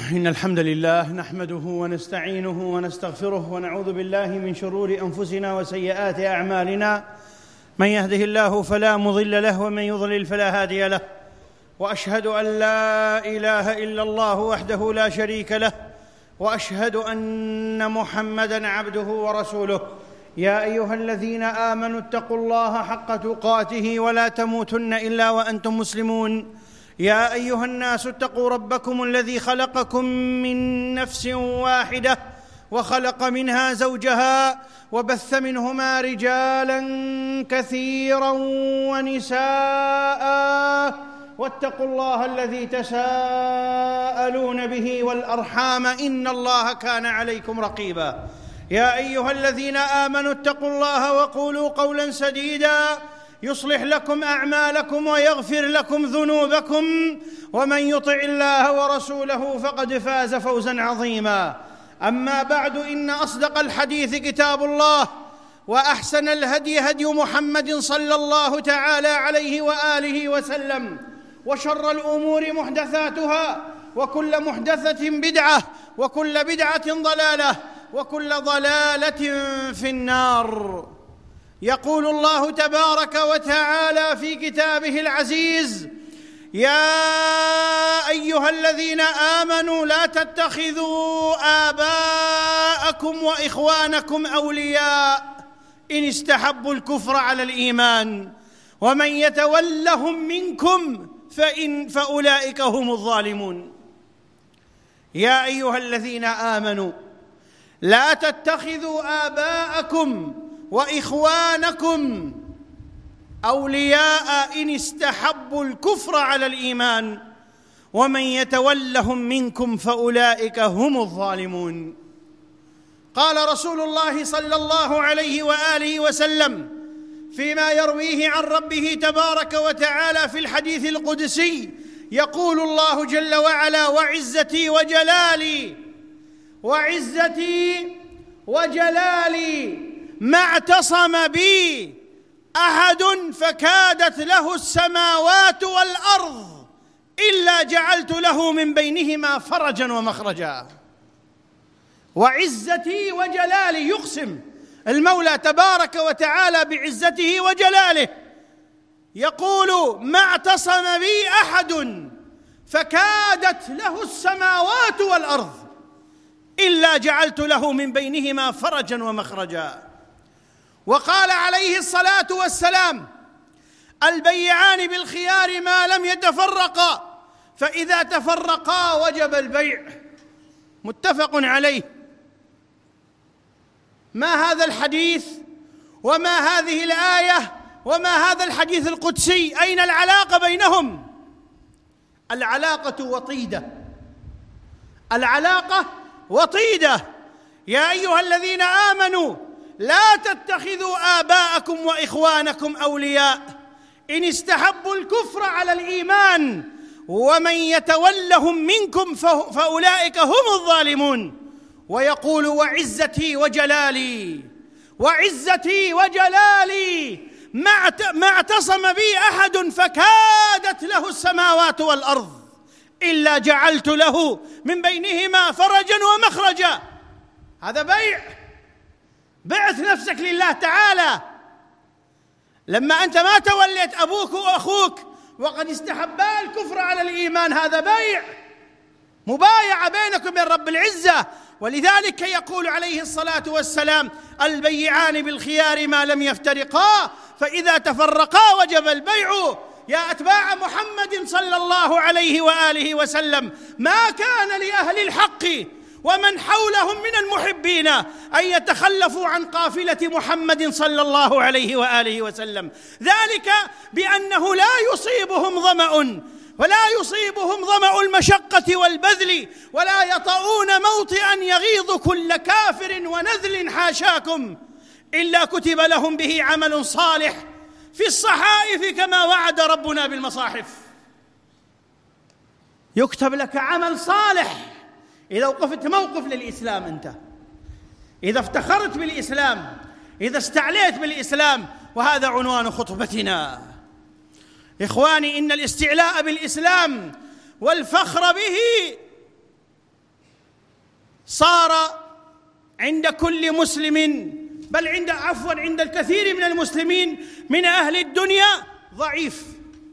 إن الحمد لله نحمده ونستعينه ونستغفره ونعوذ بالله من شرور أنفسنا وسيئات أعمالنا. من يهده الله فلا مضل له ومن يضلل فلا هادي له، وأشهد أن لا إله إلا الله وحده لا شريك له، وأشهد أن محمدًا عبده ورسوله. يا أيها الذين آمنوا اتقوا الله حق تقاته ولا تموتن إلا وأنتم مسلمون. يا أيها الناس اتقوا ربكم الذي خلقكم من نفس واحدة وخلق منها زوجها وبث منهما رجالا كثيرا ونساء، واتقوا الله الذي تساءلون به والأرحام إن الله كان عليكم رقيبا. يا أيها الذين آمنوا اتقوا الله وقولوا قولا سديدا يصلح لكم أعمالكم ويغفر لكم ذنوبكم، ومن يطع الله ورسوله فقد فاز فوزا عظيما. أما بعد، إن أصدق الحديث كتاب الله، وأحسن الهدي هدي محمد صلى الله تعالى عليه وآله وسلم، وشر الأمور محدثاتها، وكل محدثة بدعة، وكل بدعة ضلالة، وكل ضلالة في النار. يقول الله تبارك وتعالى في كتابه العزيز: يا أيها الذين آمنوا لا تتخذوا آباءكم وإخوانكم أولياء إن استحبوا الكفر على الإيمان ومن يتولهم منكم فأولئك هم الظالمون. يا أيها الذين آمنوا لا تتخذوا آباءكم وإخوانكم أولياء إن استحبوا الكفر على الإيمان ومن يتولهم منكم فأولئك هم الظالمون. قال رسول الله صلى الله عليه وآله وسلم فيما يرويه عن ربه تبارك وتعالى في الحديث القدسي، يقول الله جل وعلا: وعزتي وجلالي ما اعتصم بي أحد فكادت له السماوات والأرض إلا جعلت له من بينهما فرجا ومخرجا. وعزتي وجلالي، يقسم المولى تبارك وتعالى بعزته وجلاله، يقول: ما اعتصم بي أحد فكادت له السماوات والأرض إلا جعلت له من بينهما فرجا ومخرجا. وقال عليه الصلاة والسلام: البيعان بالخيار ما لم يتفرقا، فإذا تفرقا وجب البيع. متفق عليه. ما هذا الحديث وما هذه الآية وما هذا الحديث القدسي؟ أين العلاقة بينهم؟ العلاقة وطيدة، العلاقة وطيدة. يا أيها الذين آمنوا لا تتخذوا آباءكم وإخوانكم أولياء إن استحبوا الكفر على الإيمان ومن يتولهم منكم فأولئك هم الظالمون. ويقول: وعزتي وجلالي ما اعتصم بي أحد فكادت له السماوات والأرض إلا جعلت له من بينهما فرجا ومخرجا. هذا بيع، بعث نفسك لله تعالى. لما أنت ما توليت أبوك وأخوك وقد استحبا الكفر على الإيمان، هذا بيع، مبايعة بينك وبين رب العزة. ولذلك يقول عليه الصلاة والسلام: البيعان بالخيار ما لم يفترقا، فإذا تفرقا وجب البيع. يا أتباع محمد صلى الله عليه وآله وسلم، ما كان لأهل الحق ومن حولهم من المحبين أن يتخلفوا عن قافلة محمد صلى الله عليه وآله وسلم، ذلك بأنه لا يصيبهم ظمأ المشقة والبذل، ولا يطؤون موطئا يغيظ كل كافر ونذل حاشاكم، إلا كتب لهم به عمل صالح في الصحائف كما وعد ربنا بالمصاحف. يكتب لك عمل صالح إذا وقفت موقف للإسلام، أنت إذا افتخرت بالإسلام، إذا استعليت بالإسلام. وهذا عنوان خطبتنا. إخواني، إن الاستعلاء بالإسلام والفخر به صار عند كل مسلم، بل عند الكثير من المسلمين من أهل الدنيا ضعيف.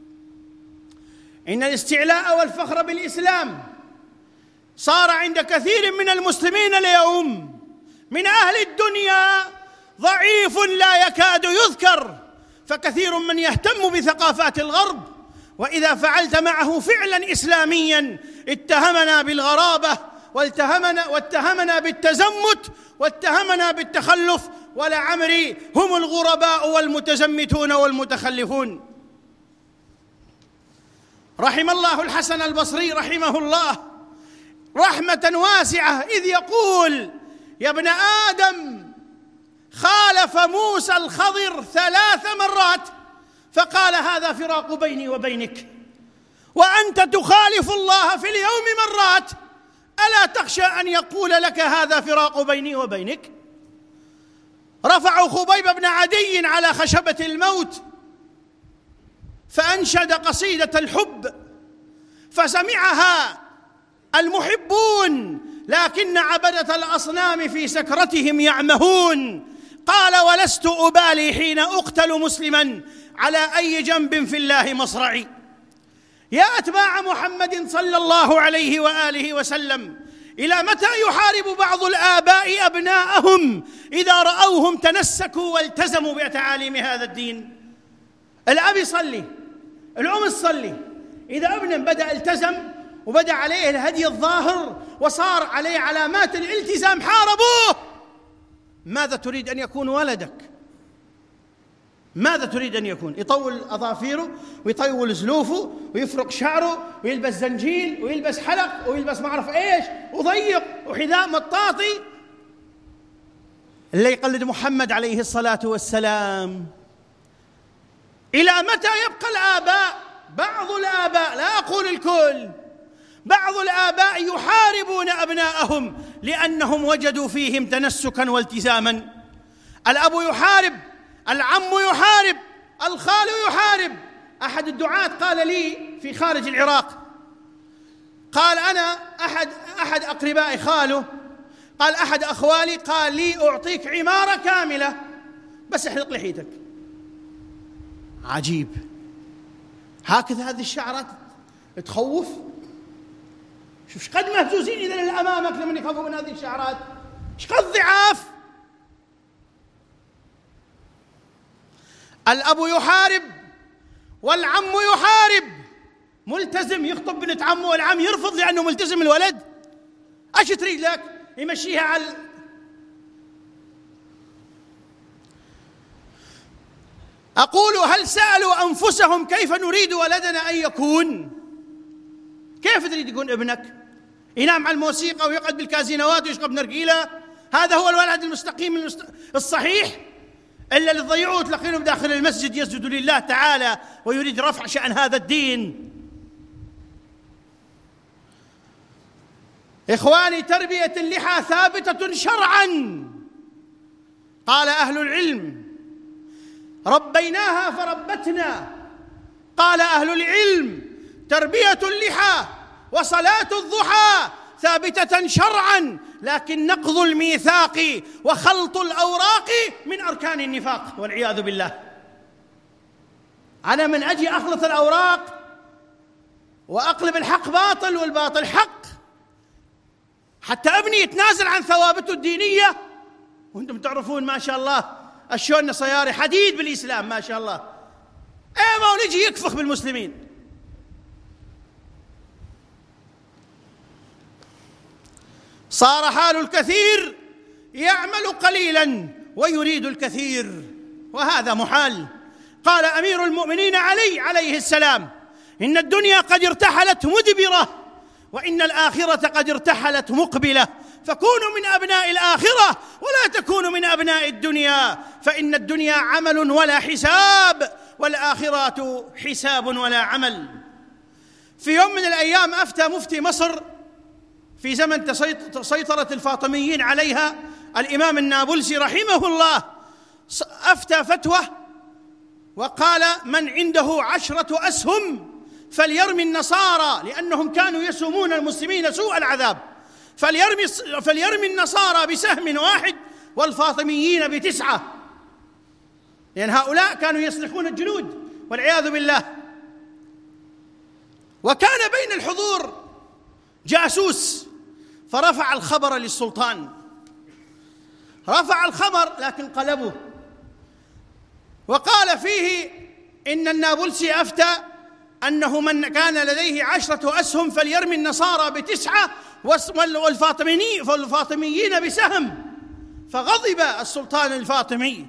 إن الاستعلاء والفخر بالإسلام صار عند كثير من المسلمين اليوم من أهل الدنيا ضعيف لا يكاد يذكر، فكثير من يهتم بثقافات الغرب، وإذا فعلت معه فعلا إسلاميا اتهمنا بالغرابة واتهمنا بالتزمت واتهمنا بالتخلف، ولعمري هم الغرباء والمتزمتون والمتخلفون. رحم الله الحسن البصري رحمه الله رحمة واسعة إذ يقول: يا ابن آدم، خالف موسى الخضر 3 مرات فقال هذا فراق بيني وبينك، وأنت تخالف الله في اليوم مرات، ألا تخشى أن يقول لك هذا فراق بيني وبينك؟ رفعوا خبيب بن عدي على خشبة الموت فأنشد قصيدة الحب فسمعها المحبون، لكن عبدة الأصنام في سكرتهم يعمهون. قال: ولست أبالي حين أقتل مسلما على أي جنب في الله مصرعي. يا أتباع محمد صلى الله عليه وآله وسلم، إلى متى يحارب بعض الآباء أبناءهم إذا رأوهم تنسكوا والتزموا بتعاليم هذا الدين؟ الأب يصلي، الأم تصلي، إذا ابن بدأ التزم وبدأ عليه الهدي الظاهر وصار عليه علامات الالتزام حاربوه. ماذا تريد أن يكون ولدك؟ ماذا تريد أن يكون؟ يطول أظافيره ويطول زلوفه ويفرق شعره ويلبس زنجيل ويلبس حلق ويلبس ما أعرف إيش وضيق وحذاء مطاطي؟ اللي يقلد محمد عليه الصلاة والسلام. إلى متى يبقى الآباء، بعض الآباء، لا أقول الكل، بعض الآباء يحاربون أبناءهم لأنهم وجدوا فيهم تنسكا والتزاما؟ الأب يحارب، العم يحارب، الخال يحارب. أحد الدعاة قال لي في خارج العراق، قال: أنا أحد أقربائي خاله، قال أحد أخوالي قال لي: أعطيك عمارة كاملة بس احلق لحيتك. عجيب، هكذا هذه الشعارات تخوف. شوف قد مهزوزين إذا اللي أمامك لما يخافوا من هذه الشعارات، قد ضعاف. الأب يحارب والعم يحارب، ملتزم يخطب بنت عمه والعم يرفض لأنه ملتزم الولد. أيش تريد لك؟ يمشيها على أقول: هل سألوا أنفسهم كيف نريد ولدنا أن يكون؟ كيف تريد يكون ابنك؟ ينام على الموسيقى ويقعد بالكازينوات ويشرب نرجيلة؟ هذا هو الولد المستقيم الصحيح؟ إلا اللي تضيعوه تلاقينه بداخل المسجد يسجد لله تعالى ويريد رفع شأن هذا الدين. إخواني، تربية اللحى ثابتة شرعا. قال أهل العلم: ربيناها فربتنا. قال أهل العلم: تربية اللحى وصلاة الضحى ثابتة شرعا، لكن نقض الميثاق وخلط الأوراق من أركان النفاق والعياذ بالله. أنا من أجي أخلط الأوراق وأقلب الحق باطل والباطل حق حتى ابني يتنازل عن ثوابته الدينية، وانتم تعرفون ما شاء الله الشون صياري حديد بالإسلام ما شاء الله، ما نجي يكفخ بالمسلمين. صار حال الكثير يعمل قليلا ويريد الكثير، وهذا محال. قال أمير المؤمنين علي عليه السلام: إن الدنيا قد ارتحلت مدبرة، وإن الآخرة قد ارتحلت مقبلة، فكونوا من أبناء الآخرة ولا تكونوا من أبناء الدنيا، فإن الدنيا عمل ولا حساب، والآخرة حساب ولا عمل. في يوم من الأيام أفتى مفتي مصر في زمن سيطرة الفاطميين عليها الإمام النابلسي رحمه الله، أفتى فتوى وقال: من عنده 10 أسهم فليرمي النصارى، لأنهم كانوا يسومون المسلمين سوء العذاب، فليرمي النصارى بسهم واحد والفاطميين ب9، لأن هؤلاء كانوا يسلخون الجلود والعياذ بالله. وكان بين الحضور جاسوس فرفع الخبر للسلطان، رفع الخبر لكن قلبه وقال فيه إن النابلسي أفتى أنه من كان لديه 10 أسهم فليرمي النصارى ب9 والفاطميين بسهم. فغضب السلطان الفاطمي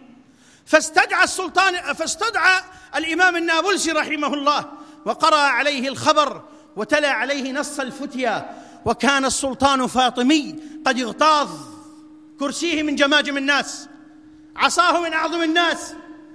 فاستدعى الإمام النابلسي رحمه الله وقرأ عليه الخبر وتلا عليه نص الفتيا. وكان السلطان فاطمي قد اغتاظ كرسيه من جماجم الناس، عصاه من أعظم الناس،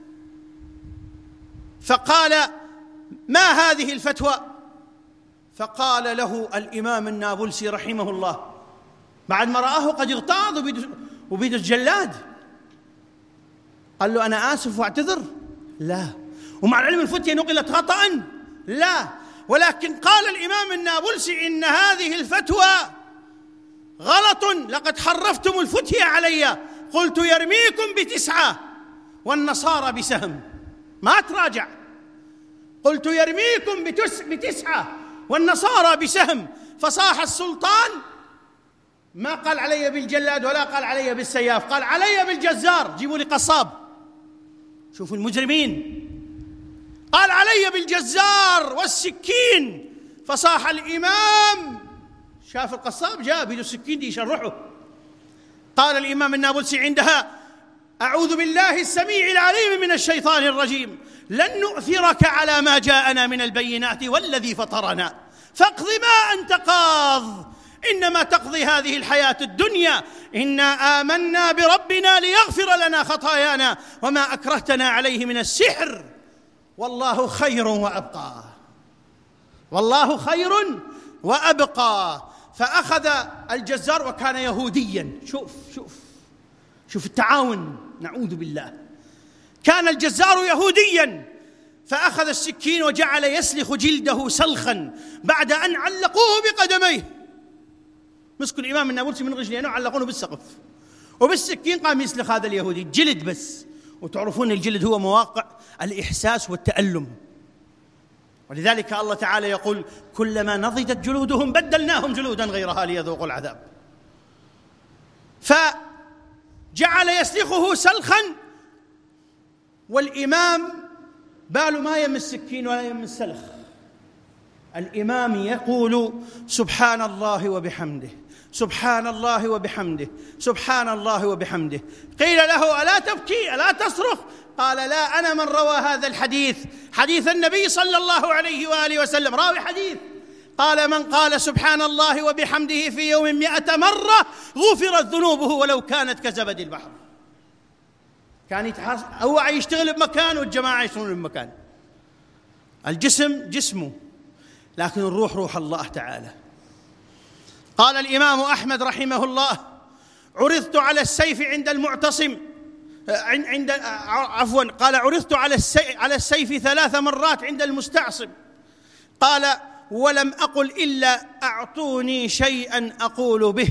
فقال: ما هذه الفتوى؟ فقال له الإمام النابلسي رحمه الله بعد ما رآه قد اغتاظ وبيد الجلاد، قال له: أنا آسف واعتذر؟ لا. ومع العلم الفتية نقلت خطأ؟ لا. ولكن قال الإمام النابلسي: إن هذه الفتوى غلط، لقد حرفتم الفتية علي، قلت يرميكم ب9 والنصارى بسهم، ما تراجع، قلت يرميكم ب9 والنصارى بسهم. فصاح السلطان، ما قال علي بالجلاد ولا قال علي بالسياف، قال علي بالجزار، جيبوا لي قصاب. شوفوا المجرمين، قال علي بالجزار والسكين. فصاح الإمام، شاف القصاب جاء بيده السكين دي يشرحه. قال الإمام النابلسي عندها: أعوذ بالله السميع العليم من الشيطان الرجيم، لن نؤثرك على ما جاءنا من البينات والذي فطرنا، فاقض ما أنت قاض، إنما تقضي هذه الحياة الدنيا، إنا آمنا بربنا ليغفر لنا خطايانا وما أكرهتنا عليه من السحر، والله خير وأبقى، والله خير وأبقى. فأخذ الجزار وكان يهوديا. شوف التعاون، نعوذ بالله. كان الجزار يهوديا، فأخذ السكين وجعل يسلخ جلده سلخا بعد أن علقوه بقدميه. مسكوا الإمام النابلسي من رجلينه وعلقونه بالسقف، وبالسكين قام يسلخ هذا اليهودي جلد بس. وتعرفون الجلد هو مواقع الإحساس والتألم، ولذلك الله تعالى يقول: كلما نضجت جلودهم بدلناهم جلودا غيرها ليذوقوا العذاب. فجعل يسلخه سلخا، والإمام باله ما يم السكين ولا يم السلخ. الإمام يقول: سبحان الله وبحمده، سبحان الله وبحمده، سبحان الله وبحمده. قيل له: ألا تبكي؟ ألا تصرخ؟ قال: لا، أنا من روى هذا الحديث، حديث النبي صلى الله عليه وآله وسلم، راوي حديث. قال: من قال سبحان الله وبحمده في يوم 100 مرة غفرت ذنوبه ولو كانت كزبد البحر. كان هو يشتغل بمكان والجماعة يشتغلون بمكان. الجسم جسمه، لكن الروح روح الله تعالى. قال الإمام أحمد رحمه الله: عرضت على السيف عند المعتصم، قال: عرضت على السيف 3 مرات عند المستعصم. قال: ولم أقل إلا أعطوني شيئا أقول به.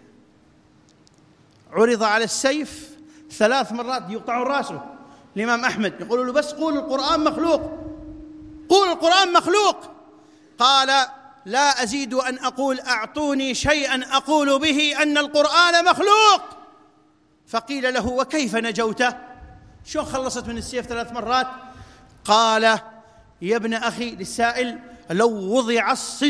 عرض على السيف 3 مرات يقطعون راسه. الإمام أحمد يقولوا له: بس قول القرآن مخلوق، قول القرآن مخلوق. قال: لا أزيد أن أقول أعطوني شيئا أقول به أن القرآن مخلوق. فقيل له: وكيف نجوت؟ شو خلصت من السيف 3 مرات؟ قال: يا ابن أخي للسائل: لو وضع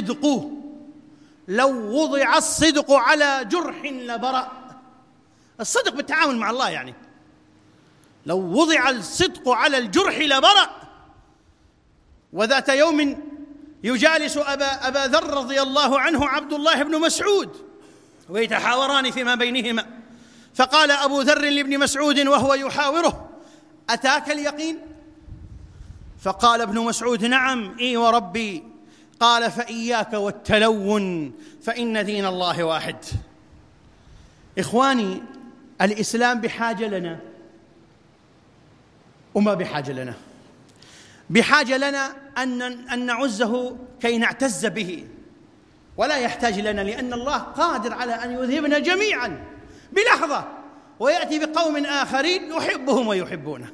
الصدق على جرح لبرأ. الصدق بالتعامل مع الله، يعني لو وضع الصدق على الجرح لبرأ. وذات يوم يجالس أبا ذر رضي الله عنه عبد الله بن مسعود ويتحاوران فيما بينهما، فقال أبو ذر لابن مسعود وهو يحاوره: أتاك اليقين؟ فقال ابن مسعود: نعم، إي وربي. قال: فإياك والتلون فإن دين الله واحد. إخواني، الإسلام بحاجة لنا وما بحاجة لنا. بحاجة لنا أن نعزه كي نعتز به، ولا يحتاج لنا، لأن الله قادر على أن يذهبنا جميعا بلحظة ويأتي بقوم آخرين يحبهم ويحبونه.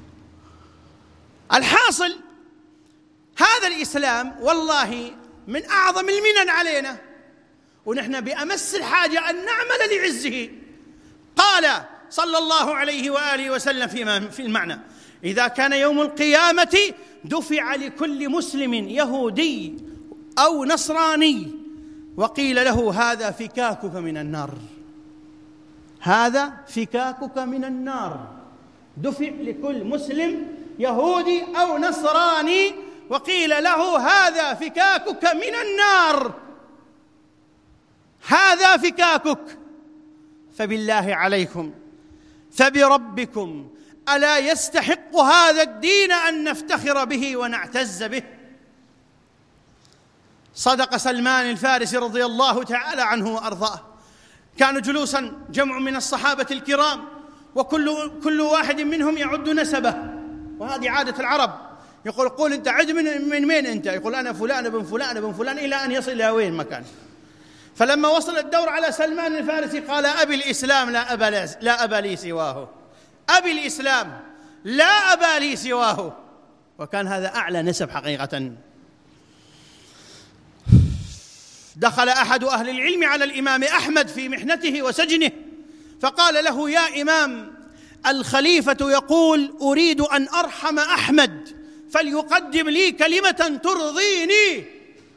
الحاصل هذا الإسلام والله من أعظم المنن علينا، ونحن بأمس الحاجة أن نعمل لعزه. قال صلى الله عليه وآله وسلم في المعنى: إذا كان يوم القيامة دفع لكل مسلم يهودي أو نصراني وقيل له هذا فكاكك من النار، هذا فكاكك من النار. دفع لكل مسلم يهودي أو نصراني وقيل له هذا فكاكك من النار، هذا فكاكك. فبالله عليكم فبربكم ألا يستحق هذا الدين أن نفتخر به ونعتز به؟ صدق سلمان الفارسي رضي الله تعالى عنه وأرضاه. كانوا جلوسا جمع من الصحابة الكرام، وكل واحد منهم يعد نسبه، وهذه عادة العرب. يقول قول أنت عد من وين أنت؟ يقول أنا فلان ابن فلان ابن فلان، إلى أن يصل إلى وين مكان. فلما وصل الدور على سلمان الفارسي قال أبي الإسلام لا أبا لي سواه، أبي الإسلام لا أبا لي سواه. وكان هذا أعلى نسب حقيقة. دخل أحد أهل العلم على الإمام أحمد في محنته وسجنه فقال له: يا إمام، الخليفة يقول أريد أن أرحم أحمد فليقدم لي كلمة ترضيني.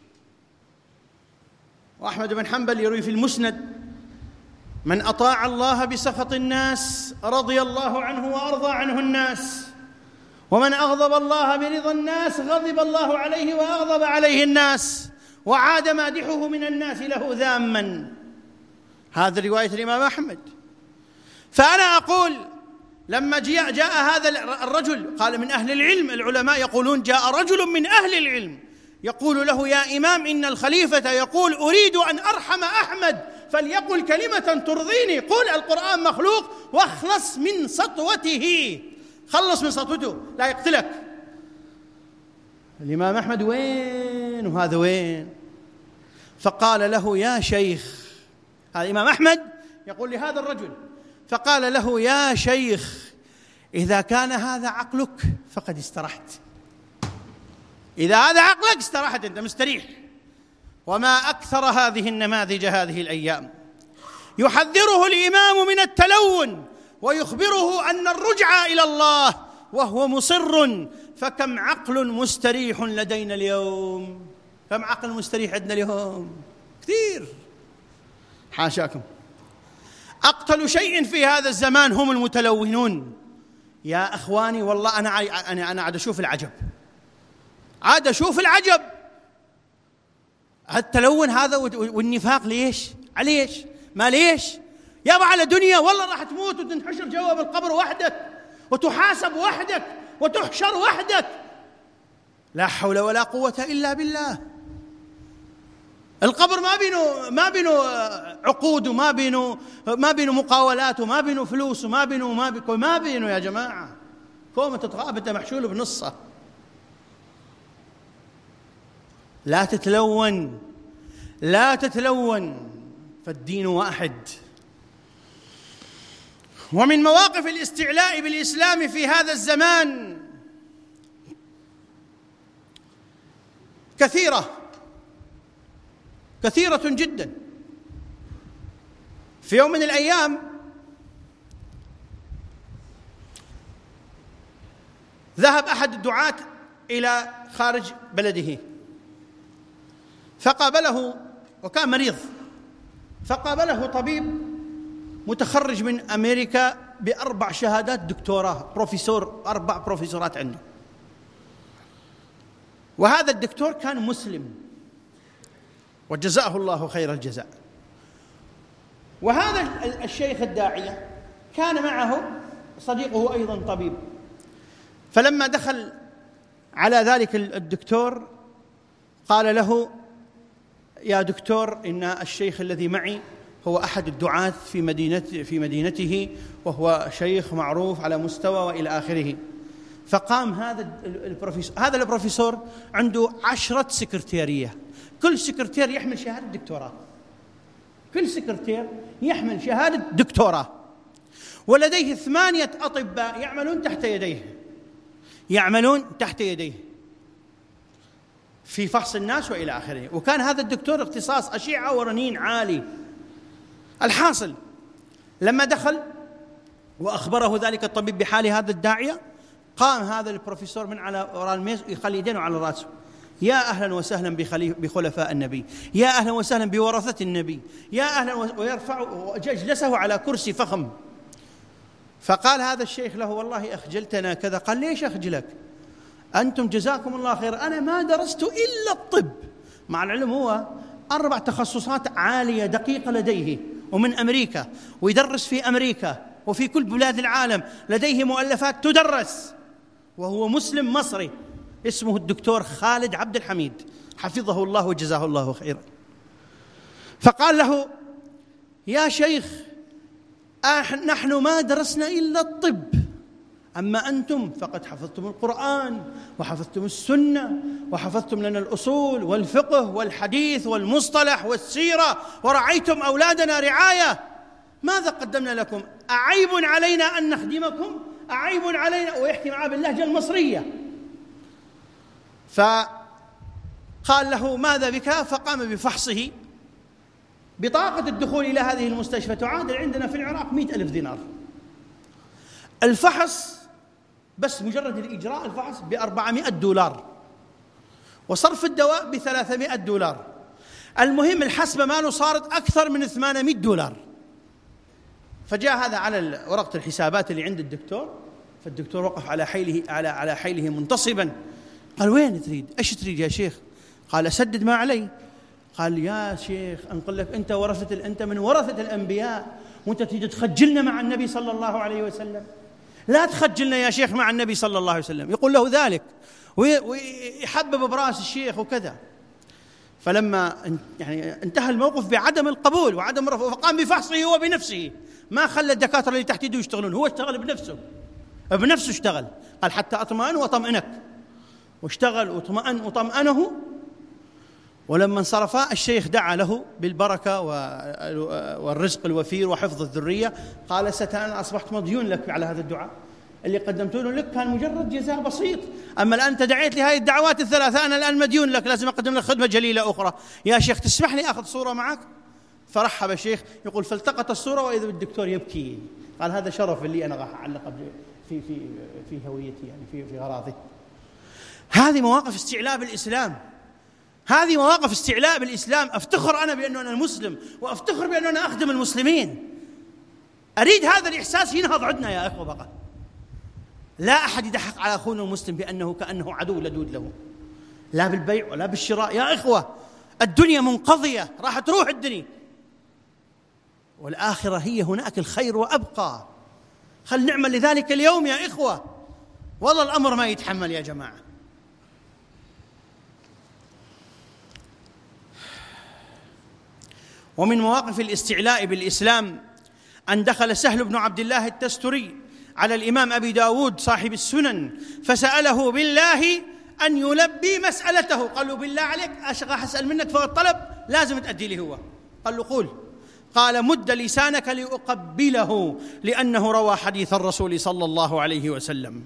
وأحمد بن حنبل يروي في المسند: من أطاع الله بسخط الناس رضي الله عنه وأرضى عنه الناس، ومن أغضب الله برضا الناس غضب الله عليه وأغضب عليه الناس، وعاد مادحه من الناس له ذاما. هذا رواية الإمام أحمد. فأنا أقول لما جاء هذا الرجل قال من أهل العلم، العلماء يقولون جاء رجل من أهل العلم يقول له: يا إمام، إن الخليفة يقول أريد أن أرحم أحمد فليقل كلمة ترضيني. قل القرآن مخلوق واخلص من سطوته، خلص من سطوته لا يقتلك. الإمام أحمد وين وهذا وين؟ فقال له: يا شيخ، هذا الإمام أحمد يقول لهذا الرجل، فقال له: يا شيخ، إذا كان هذا عقلك فقد استرحت، إذا هذا عقلك استرحت، أنت مستريح. وما أكثر هذه النماذج هذه الأيام. يحذره الإمام من التلون ويخبره أن الرجعة إلى الله وهو مصر. فكم عقل مستريح لدينا اليوم؟ كم عقل مستريح عندنا اليوم؟ كثير، حاشاكم. أقتل شيء في هذا الزمان هم المتلونون. يا أخواني والله أنا عاد أشوف العجب، عاد أشوف العجب. التلون هذا والنفاق ليش؟ عليش؟ ما ليش؟ يابا على دنيا والله راح تموت وتنحشر جواب القبر وحدك، وتحاسب وحدك، وتحشر وحدك. لا حول ولا قوة إلا بالله. القبر ما بينه عقود، وما بينه مقاولات، وما بينه فلوس، وما بينه يا جماعة. كومة تتغابت محشول بنصه. لا تتلون، لا تتلون، فالدين واحد. ومن مواقف الاستعلاء بالإسلام في هذا الزمان كثيرة جدا. في يوم من الأيام ذهب أحد الدعاة إلى خارج بلده فقابله، وكان مريض، فقابله طبيب متخرج من أمريكا ب4 شهادات دكتوراه، بروفيسور، 4 بروفيسورات عنده. وهذا الدكتور كان مسلم وجزاه الله خير الجزاء. وهذا الشيخ الداعية كان معه صديقه أيضا طبيب. فلما دخل على ذلك الدكتور قال له: يا دكتور، إن الشيخ الذي معي هو أحد الدعاة في مدينته، وهو شيخ معروف على مستوى وإلى آخره. فقام هذا البروفيسور عنده 10 سكرتيرية، كل سكرتير يحمل شهادة دكتوراه، كل سكرتير يحمل شهادة دكتوراه، ولديه 8 أطباء يعملون تحت يديه، يعملون تحت يديه في فحص الناس وإلى آخره. وكان هذا الدكتور اختصاص أشعة ورنين عالي. الحاصل لما دخل وأخبره ذلك الطبيب بحال هذا الداعية، قام هذا البروفيسور من على وراء الميز يخلي يدينه على رأسه: يا أهلا وسهلا بخلفاء النبي، يا أهلا وسهلا بورثة النبي، يا أهلا ويرفع وجلسه على كرسي فخم. فقال هذا الشيخ له: والله أخجلتنا كذا. قال: ليش أخجلك؟ أنتم جزاكم الله خير، أنا ما درست إلا الطب، مع العلم هو 4 تخصصات عالية دقيقة لديه، ومن أمريكا، ويدرس في أمريكا وفي كل بلاد العالم، لديه مؤلفات تدرس، وهو مسلم مصري اسمه الدكتور خالد عبد الحميد حفظه الله وجزاه الله خيرا. فقال له: يا شيخ، نحن ما درسنا إلا الطب، أما أنتم فقد حفظتم القرآن وحفظتم السنة وحفظتم لنا الأصول والفقه والحديث والمصطلح والسيرة، ورعيتم أولادنا رعاية، ماذا قدمنا لكم؟ أعيب علينا أن نخدمكم؟ أعيب علينا؟ ويحكي معه باللهجة المصرية. فقال له: ماذا بك؟ فقام بفحصه. بطاقة الدخول إلى هذه المستشفى تعادل عندنا في العراق 100,000 دينار. الفحص بس مجرد الإجراء الفحص $400، وصرف الدواء $300. المهم الحسبة ماله صارت أكثر من $800. فجاء هذا على ورقة الحسابات اللي عند الدكتور، فالدكتور وقف على حيله منتصبا. قال: وين تريد؟ ايش تريد يا شيخ؟ قال: اسدد ما علي. قال: يا شيخ انقل لك، انت من ورثة الانبياء، وانت تريد تخجلنا مع النبي صلى الله عليه وسلم؟ لا تخجلنا يا شيخ مع النبي صلى الله عليه وسلم. يقول له ذلك ويحبب براس الشيخ وكذا. فلما انتهى الموقف بعدم القبول وعدم الرفض، فقام بفحصه هو بنفسه، ما خلى الدكاترة اللي تحت يده يشتغلون، هو اشتغل بنفسه اشتغل. قال: حتى أطمئن وأطمئنك. واشتغل واطمأن وطمأنه. ولما انصرفا الشيخ دعا له بالبركة والرزق الوفير وحفظ الذرية. قال: أنا أصبحت مديون لك على هذا الدعاء، اللي قدمته لك كان مجرد جزاء بسيط، أما الآن أنت دعيت لهذه الدعوات الثلاثة، أنا الآن مديون لك، لازم أقدم لك خدمة جليلة أخرى. يا شيخ تسمح لي أخذ صورة معك؟ فرحب الشيخ. يقول: فالتقط الصورة وإذا بالدكتور يبكي. قال: هذا شرف لي، أنا راح أعلق في هويتي، يعني في غراضي. هذه مواقف استعلاء بالإسلام، هذه مواقف استعلاء بالإسلام. أفتخر أنا بأنه أنا مسلم، وأفتخر بأنه أنا أخدم المسلمين. أريد هذا الإحساس ينهض عندنا يا إخوة بقى. لا أحد يدحق على أخونا المسلم كأنه عدو لدود له، لا بالبيع ولا بالشراء. يا إخوة الدنيا منقضية، راح تروح الدنيا، والآخرة هي هناك الخير وأبقى. خل نعمل لذلك اليوم يا إخوة، والله الأمر ما يتحمل يا جماعة. ومن مواقف الاستعلاء بالإسلام أن دخل سهل بن عبد الله التستري على الإمام أبي داود صاحب السنن، فسأله بالله أن يلبي مسألته. قال له: بالله عليك أسأل منك فقط طلب لازم تأدي لي هو. قال له: قول. قال: مد لسانك لأقبله، لأنه روى حديث الرسول صلى الله عليه وسلم.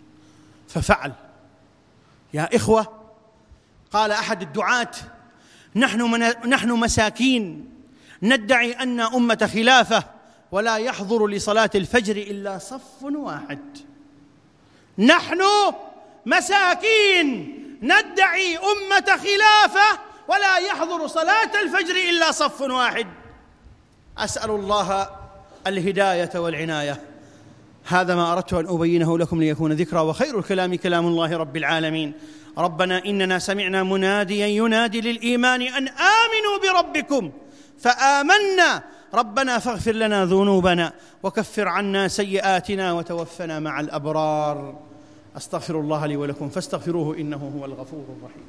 ففعل. يا إخوة، قال أحد الدعاة: نحن مساكين ندعي أن أمة خلافة، ولا يحضر لصلاة الفجر إلا صف واحد. نحن مساكين ندعي أمة خلافة، ولا يحضر صلاة الفجر إلا صف واحد. أسأل الله الهداية والعناية. هذا ما أردت أن أبينه لكم ليكون ذكرى، وخير الكلام كلام الله رب العالمين. ربنا إننا سمعنا مناديا ينادي للإيمان أن آمنوا بربكم فآمنا، ربنا فاغفر لنا ذنوبنا وكفر عنا سيئاتنا وتوفنا مع الأبرار. أستغفر الله لي ولكم فاستغفروه إنه هو الغفور الرحيم.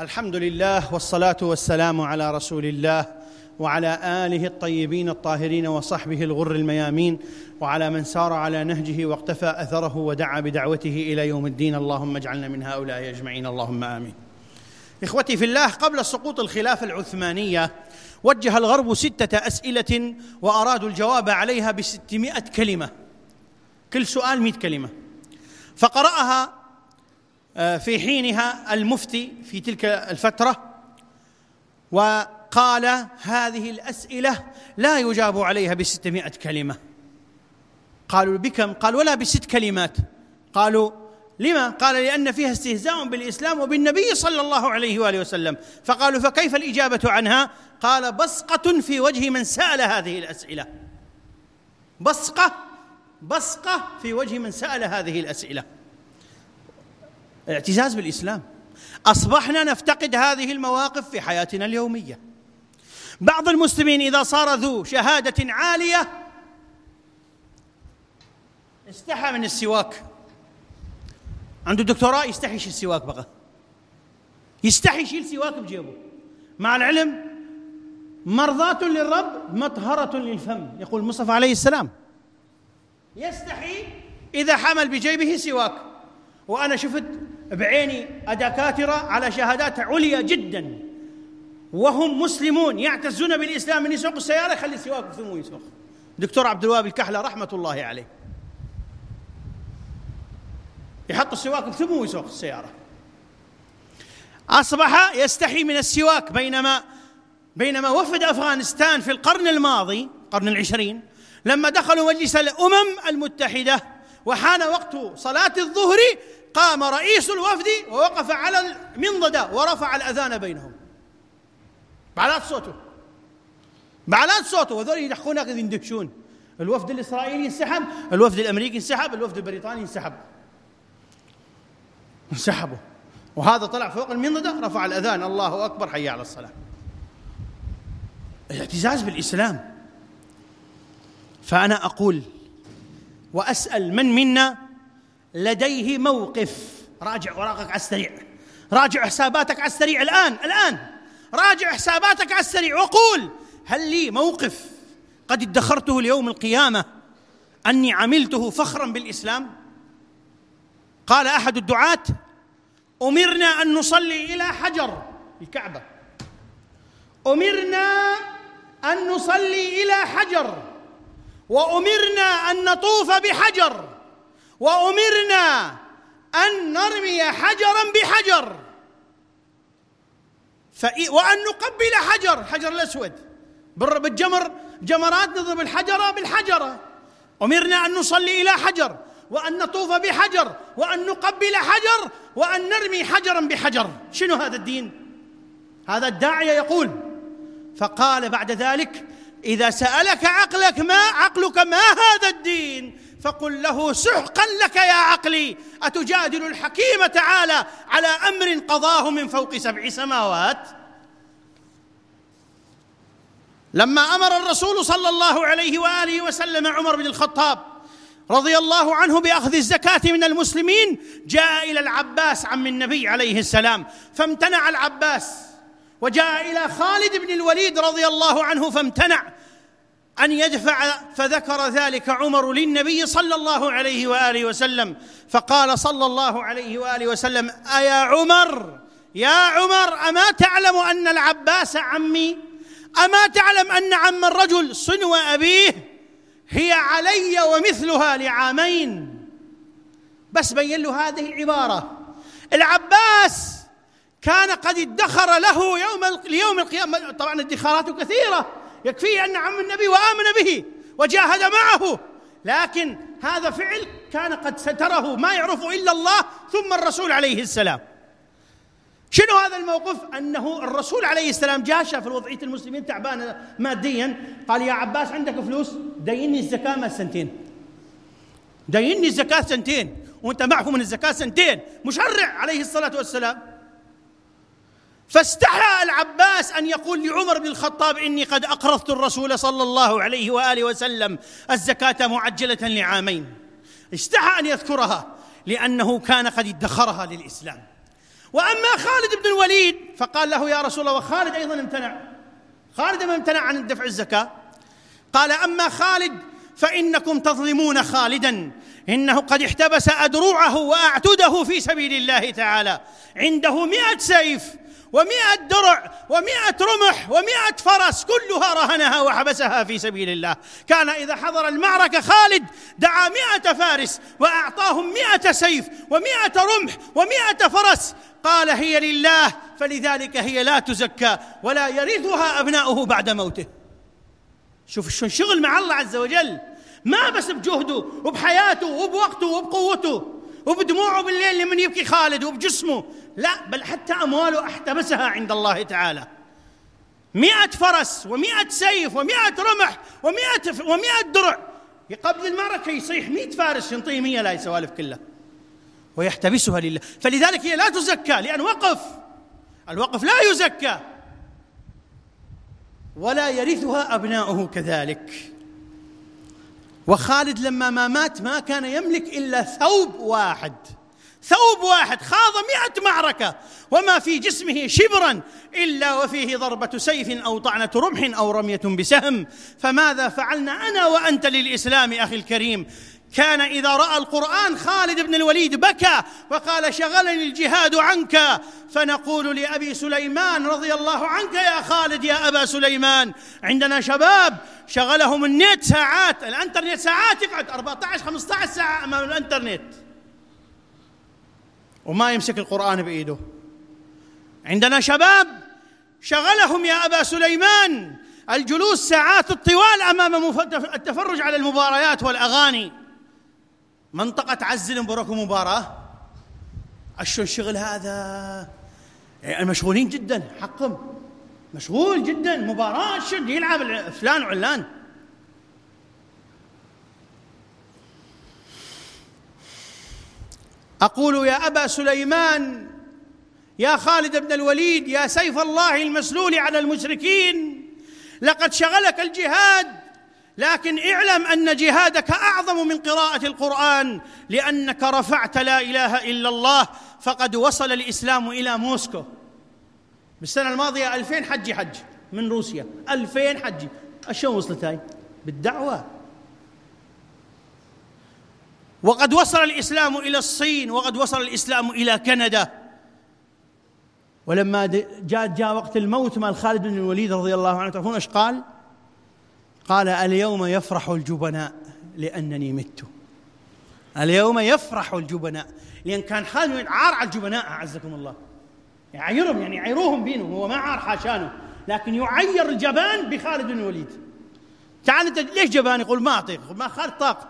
الحمد لله والصلاة والسلام على رسول الله وعلى آله الطيبين الطاهرين وصحبه الغر الميامين وعلى من سار على نهجه واقتفى أثره ودعا بدعوته إلى يوم الدين. اللهم اجعلنا من هؤلاء أجمعين، اللهم آمين. إخوتي في الله، قبل سقوط الخلافة العثمانية وجه الغرب 6 أسئلة وأرادوا الجواب عليها ب600 كلمة، كل سؤال 100 كلمة، فقرأها في حينها المفتي في تلك الفترة وقال: هذه الأسئلة لا يجاب عليها ب600 كلمة. قالوا: بكم؟ قال: ولا ب6 كلمات. قالوا: لما؟ قال: لأن فيها استهزاء بالإسلام وبالنبي صلى الله عليه وآله وسلم. فقالوا: فكيف الإجابة عنها؟ قال: بصقة في وجه من سأل هذه الأسئلة. بصقة في وجه من سأل هذه الأسئلة. اعتزاز بالإسلام. أصبحنا نفتقد هذه المواقف في حياتنا اليومية. بعض المسلمين إذا صار ذو شهادة عالية استحى من السواك، عنده دكتوراه يستحي يشيل السواك، بقى يستحي يشيل سواك بجيبه، مع العلم مرضاة للرب مطهرة للفم، يقول المصطفى عليه السلام. يستحي إذا حمل بجيبه سواك. وأنا شفت بعيني دكاترة على شهادات عليا جدا وهم مسلمون يعتزون بالإسلام، من يسوق السيارة يخلي السواك بفمه يسوق. دكتور عبد الوهاب الكحلة رحمة الله عليه يحط السواك بفمه ويسوق السيارة. أصبح يستحي من السواك، بينما وفد أفغانستان في القرن الماضي القرن 20 لما دخلوا مجلس الأمم المتحدة وحان وقت صلاة الظهر قام رئيس الوفد ووقف على المنضدة ورفع الأذان بينهم بعلات صوته، وذول يدحون كذا يندهشون. الوفد الإسرائيلي انسحب، الوفد الأمريكي انسحب، الوفد البريطاني انسحبوا، وهذا طلع فوق المنضدة رفع الأذان: الله أكبر، حي على الصلاة. الاعتزاز بالإسلام. فأنا أقول وأسأل: من منا لديه موقف؟ راجع وراقك على السريع، راجع حساباتك على السريع الآن راجع حساباتك على السريع وقول: هل لي موقف قد ادخرته ليوم القيامة أني عملته فخرا بالإسلام؟ قال أحد الدعاة: أمرنا أن نصلي إلى حجر الكعبة، أمرنا أن نصلي إلى حجر، وأمرنا أن نطوف بحجر، وأمرنا أن نرمي حجرا بحجر، وأن نقبل حجر الأسود جمرات نضرب الحجرة بالحجرة. أمرنا أن نصلي إلى حجر، وأن نطوف بحجر، وأن نقبل حجر، وأن نرمي حجرا بحجر. شنو هذا الدين؟ هذا الداعية يقول. فقال بعد ذلك: إذا سألك عقلك ما هذا الدين فقل له: سحقا لك يا عقلي، أتجادل الحكيم تعالى على أمر قضاه من فوق 7 سماوات؟ لما أمر الرسول صلى الله عليه وآله وسلم عمر بن الخطاب رضي الله عنه بأخذ الزكاة من المسلمين، جاء إلى العباس عم النبي عليه السلام فامتنع العباس، وجاء إلى خالد بن الوليد رضي الله عنه فامتنع أن يدفع، فذكر ذلك عمر للنبي صلى الله عليه وآله وسلم، فقال صلى الله عليه وآله وسلم: يا عمر أما تعلم أن العباس عمي؟ أما تعلم أن عم الرجل صنو أبيه؟ هي علي ومثلها لعامين. بس بين له هذه العبارة. العباس كان قد ادخر له ليوم القيامة، طبعا ادخاراته كثيرة، يكفيه أن عم النبي وآمن به وجاهد معه، لكن هذا فعل كان قد ستره ما يعرفه إلا الله ثم الرسول عليه السلام. شنو هذا الموقف؟ أنه الرسول عليه السلام جاء شاف وضعية المسلمين تعبانة ماديا، قال: يا عباس عندك فلوس؟ ديني الزكاة ما ديني الزكاة 2 وانت معكم من الزكاة 2، مشرع عليه الصلاة والسلام. فاستحى العباس أن يقول لعمر بن الخطاب: إني قد أقرضت الرسول صلى الله عليه وآله وسلم الزكاة معجلة لعامين. استحى أن يذكرها لأنه كان قد ادخرها للإسلام. وأما خالد بن الوليد فقال له يا رسول الله، وخالد أيضا امتنع، خالد ما امتنع عن دفع الزكاة، قال أما خالد فإنكم تظلمون خالدا، إنه قد احتبس أدروعه وأعتده في سبيل الله تعالى، عنده 100 سيف و100 درع و100 رمح و100 فرس كلها رهنها وحبسها في سبيل الله. كان إذا حضر المعركة خالد دعا 100 فارس وأعطاهم 100 سيف و100 رمح و100 فرس، قال هي لله، فلذلك هي لا تزكى ولا يرثها أبناؤه بعد موته. شوف شلون شغل مع الله عز وجل، ما بس بجهده وبحياته وبوقته وبقوته وبدموعه بالليل لمن يبكي خالد وبجسمه، لا بل حتى أمواله احتبسها عند الله تعالى. 100 فرس و100 سيف و100 رمح و100 درع، قبل المعركة يصيح 100 فارس ينطيه 100 لا يسوالف كلها ويحتبسها لله، فلذلك هي لا تزكى، لأن الوقف لا يزكى ولا يرثها أبناؤه كذلك. وخالد لما ما مات ما كان يملك إلا ثوب واحد خاض 100 معركة وما في جسمه شبرا إلا وفيه ضربة سيف أو طعنة رمح أو رمية بسهم. فماذا فعلنا أنا وأنت للإسلام أخي الكريم؟ كان إذا رأى القرآن خالد بن الوليد بكى وقال شغلني الجهاد عنك، فنقول لأبي سليمان رضي الله عنك يا خالد يا أبا سليمان، عندنا شباب شغلهم النت ساعات، الانترنت ساعات، يقعد 14-15 ساعة أمام الانترنت وما يمسك القرآن بإيده. عندنا شباب شغلهم يا أبا سليمان الجلوس ساعات الطوال أمام التفرج على المباريات والأغاني. منطقة عزل مبروك مباراة، أشو الشغل هذا؟ مشغولين جدا، حقهم مشغول جدا، مباراة شد يلعب فلان وعلان. أقول يا أبا سليمان يا خالد بن الوليد يا سيف الله المسلول على المشركين، لقد شغلك الجهاد، لكن اعلم أن جهادك أعظم من قراءة القرآن، لأنك رفعت لا إله إلا الله. فقد وصل الإسلام إلى موسكو بالسنة الماضية 2000 حج من روسيا، 2000 حج. أشون وصلت هاي؟ بالدعوة. وقد وصل الإسلام إلى الصين، وقد وصل الإسلام إلى كندا. ولما جاء وقت الموت مال خالد بن الوليد رضي الله عنه، تعرفون ايش قال؟ قال اليوم يفرح الجبناء لأنني مت. اليوم يفرح الجبناء، لأن كان خالد عار على الجبناء أعزكم الله، يعيرهم يعني يعيروهم بينهم، هو ما عار حاشانه، لكن يعير الجبان بخالد بن الوليد. تعال أنت ليش جبان؟ يقول ما أطيق. ما خالد طاق،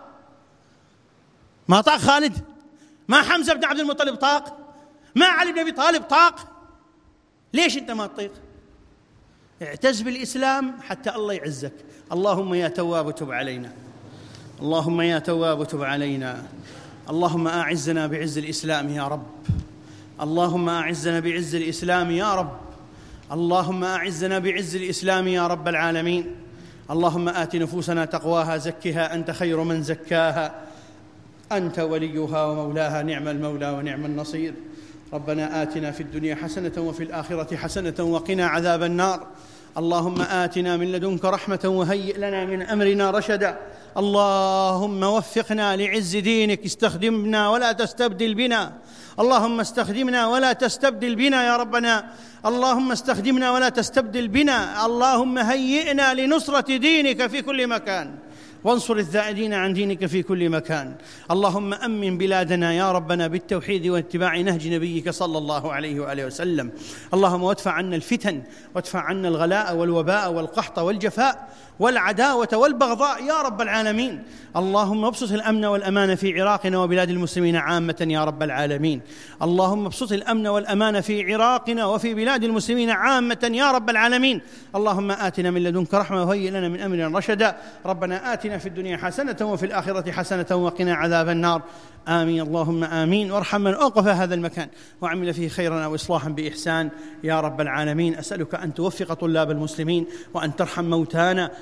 ما طاق خالد، ما حمزة بن عبد المطلب طاق، ما علي بن أبي طالب طاق، ليش أنت ما تطيق؟ اعتز بالإسلام حتى الله يعزك. اللهم يا تواب تب علينا، اللهم يا تواب تب علينا. اللهم أعزنا بعز الإسلام يا رب، اللهم أعزنا بعز الإسلام يا رب، اللهم أعزنا بعز الإسلام يا رب العالمين. اللهم آت نفوسنا تقواها، زكها أنت خير من زكاها، أنت وليها ومولاها، نعم المولى ونعم النصير. ربنا آتنا في الدنيا حسنة وفي الآخرة حسنة وقنا عذاب النار. اللهم آتنا من لدنك رحمة وهيئ لنا من أمرنا رشدا. اللهم وفقنا لعز دينك، استخدمنا ولا تستبدل بنا، اللهم استخدمنا ولا تستبدل بنا يا ربنا، اللهم استخدمنا ولا تستبدل بنا. اللهم هيئنا لنصرة دينك في كل مكان، وانصر الذائدين عن دينك في كل مكان. اللهم أمن بلادنا يا ربنا بالتوحيد واتباع نهج نبيك صلى الله عليه وآله وسلم. اللهم وادفع عنا الفتن، وادفع عنا الغلاء والوباء والقحط والجفاء والعداوة والبغضاء يا رب العالمين. اللهم ابسط الأمن والأمان في عراقنا وبلاد المسلمين عامة يا رب العالمين. اللهم ابسط الأمن والأمان في عراقنا وفي بلاد المسلمين عامة يا رب العالمين. اللهم آتنا من لدنك رحمة وهيئ لنا من أمرنا رشدا. ربنا آتنا في الدنيا حسنة وفي الآخرة حسنة وقنا عذاب النار. آمين اللهم آمين. وارحم من أوقف هذا المكان وعمل فيه خيرا أو إصلاحا بإحسان يا رب العالمين. أسألك أن توفق طلاب المسلمين، وأن ترحم موتانا،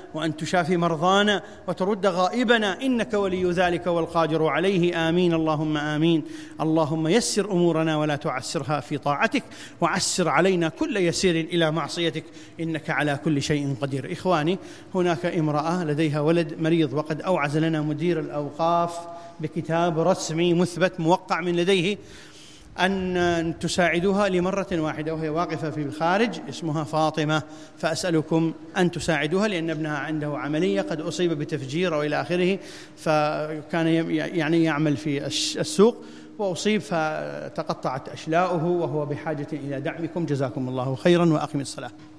وأن تشافي مرضانا وترد غائبنا، إنك ولي ذلك والقادر عليه. آمين اللهم آمين. اللهم يسر أمورنا ولا تعسرها في طاعتك، وعسر علينا كل يسير إلى معصيتك، إنك على كل شيء قدير. إخواني، هناك امرأة لديها ولد مريض، وقد أوعز لنا مدير الأوقاف بكتاب رسمي مثبت موقع من لديه أن تساعدوها لمرة واحدة، وهي واقفة في الخارج، اسمها فاطمة، فأسألكم أن تساعدوها لأن ابنها عنده عملية، قد أصيب بتفجير أو إلى آخره، فكان يعني يعمل في السوق وأصيب فتقطعت أشلاؤه، وهو بحاجة إلى دعمكم. جزاكم الله خيرا، وأقم الصلاة.